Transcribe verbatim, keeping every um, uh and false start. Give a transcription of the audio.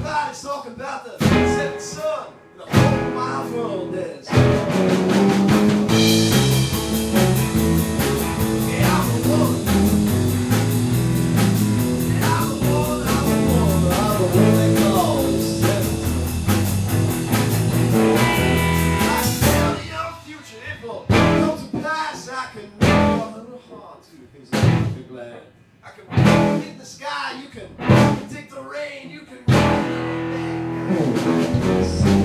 Everybody's talking about the seventh son. The whole wide world is. Yeah, I'm the one. Yeah, I'm the one, I'm the one, I'm the one they call the seventh. I can tell the young future it will come to pass. I can know a little heart to his perfect land. I can hit the sky, you can take the rain, you can run.